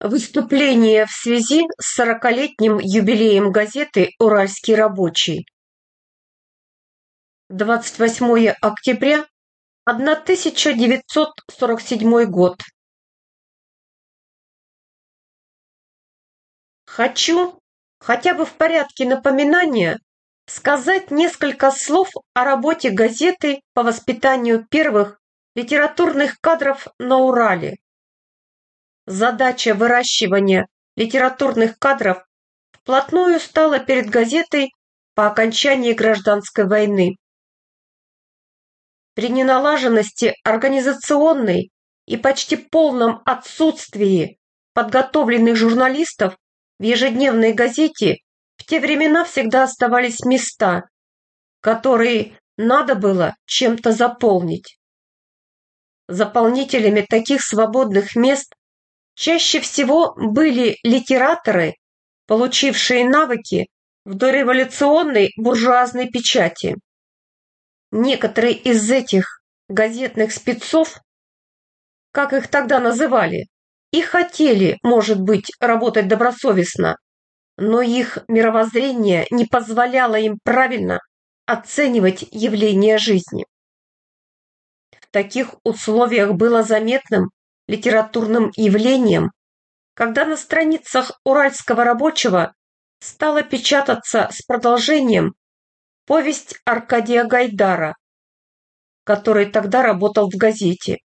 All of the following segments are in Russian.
Выступление в связи с 40-летним юбилеем газеты «Уральский рабочий». 28 октября 1947 год. Хочу, хотя бы в порядке напоминания, сказать несколько слов о работе газеты по воспитанию первых литературных кадров на Урале. Задача выращивания литературных кадров вплотную стала перед газетой по окончании гражданской войны. При неналаженности организационной и почти полном отсутствии подготовленных журналистов в ежедневной газете в те времена всегда оставались места, которые надо было чем-то заполнить. Заполнителями таких свободных мест чаще всего были литераторы, получившие навыки в дореволюционной буржуазной печати. Некоторые из этих газетных спецов, как их тогда называли, и хотели, может быть, работать добросовестно, но их мировоззрение не позволяло им правильно оценивать явления жизни. В таких условиях было заметным литературным явлением, когда на страницах «Уральского рабочего» стала печататься с продолжением повесть Аркадия Гайдара, который тогда работал в газете.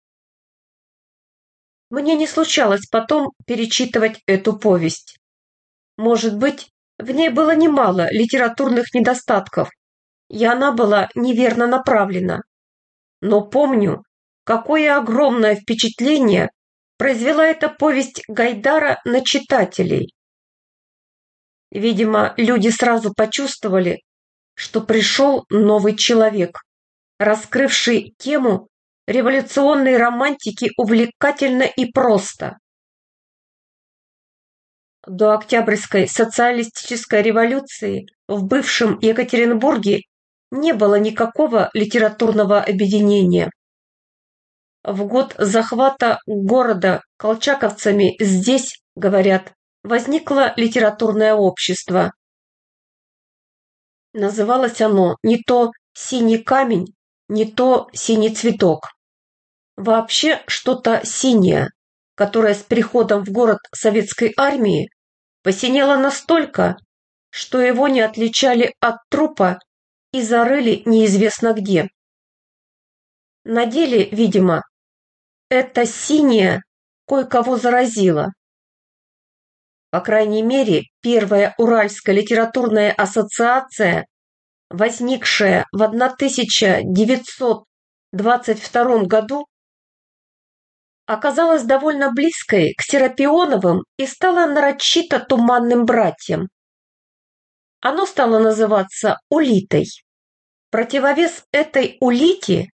Мне не случалось потом перечитывать эту повесть. Может быть, в ней было немало литературных недостатков, и она была неверно направлена. Но помню, какое огромное впечатление произвела эта повесть Гайдара на читателей. Видимо, люди сразу почувствовали, что пришел новый человек, раскрывший тему революционной романтики увлекательно и просто. До Октябрьской социалистической революции в бывшем Екатеринбурге не было никакого литературного объединения. В год захвата города колчаковцами здесь, говорят, возникло литературное общество. Называлось оно не то «Синий камень», не то «Синий цветок». Вообще что-то синее, которое с приходом в город советской армии посинело настолько, что его не отличали от трупа и зарыли неизвестно где. На деле, видимо, это синее кое-кого заразило. По крайней мере, первая Уральская литературная ассоциация, возникшая в 1922 году, оказалась довольно близкой к Серапионовым и стала нарочито туманным братьям. Оно стало называться «Улитой». Противовес этой «Улите»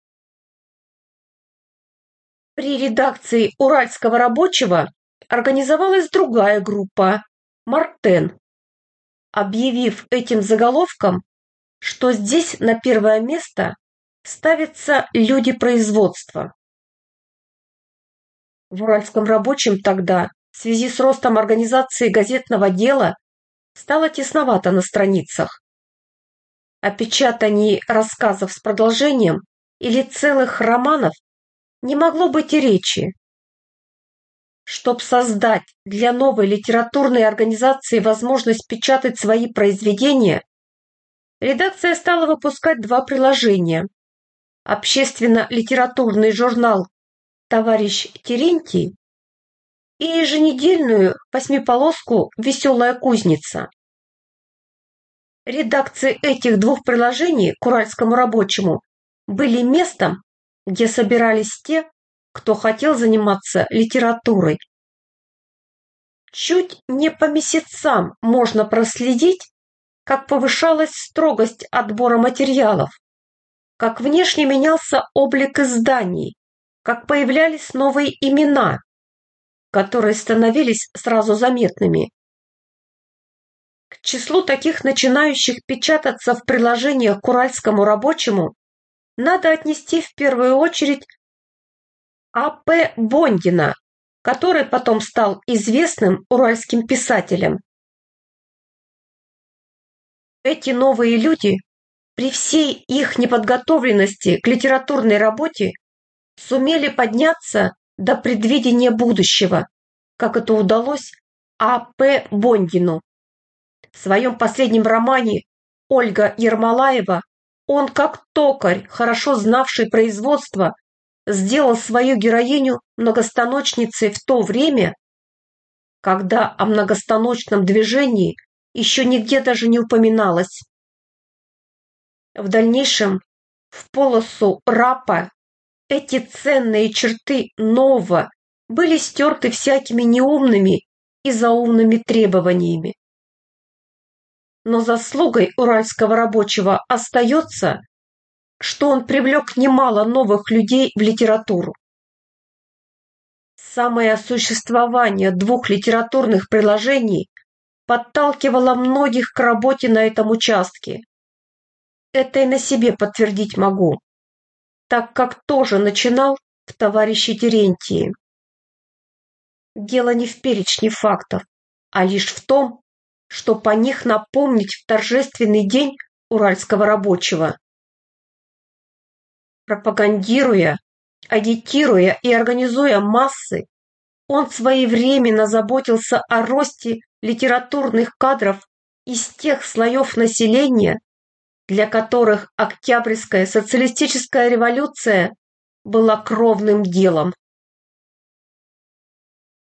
при редакции «Уральского рабочего» организовалась другая группа «Мартен», объявив этим заголовком, что здесь на первое место ставятся люди производства. В «Уральском рабочем» тогда, в связи с ростом организации газетного дела, стало тесновато на страницах. О печатании рассказов с продолжением или целых романов не могло быть и речи. Чтоб создать для новой литературной организации возможность печатать свои произведения, редакция стала выпускать два приложения: общественно-литературный журнал «Товарищ Терентий» и еженедельную восьмиполоску «Веселая кузница». Редакции этих двух приложений к «Уральскому рабочему» были местом, где собирались те, кто хотел заниматься литературой. Чуть не по месяцам можно проследить, как повышалась строгость отбора материалов, как внешне менялся облик изданий, как появлялись новые имена, которые становились сразу заметными. К числу таких начинающих печататься в приложениях к «Уральскому рабочему» надо отнести в первую очередь А.П. Бондина, который потом стал известным уральским писателем. Эти новые люди, при всей их неподготовленности к литературной работе, сумели подняться до предвидения будущего, как это удалось А.П. Бондину. В своем последнем романе «Ольга Ермолаева» он, как токарь, хорошо знавший производство, сделал свою героиню многостаночницей в то время, когда о многостаночном движении еще нигде даже не упоминалось. В дальнейшем в полосу рапа эти ценные черты нового были стерты всякими неумными и заумными требованиями. Но заслугой уральского рабочего остается, что он привлек немало новых людей в литературу. Самое существование двух литературных приложений подталкивало многих к работе на этом участке. Это и на себе подтвердить могу, так как тоже начинал в товарище Терентии. Дело не в перечне фактов, а лишь в том, что по них напомнить в торжественный день уральского рабочего. Пропагандируя, агитируя и организуя массы, он своевременно заботился о росте литературных кадров из тех слоев населения, для которых Октябрьская социалистическая революция была кровным делом.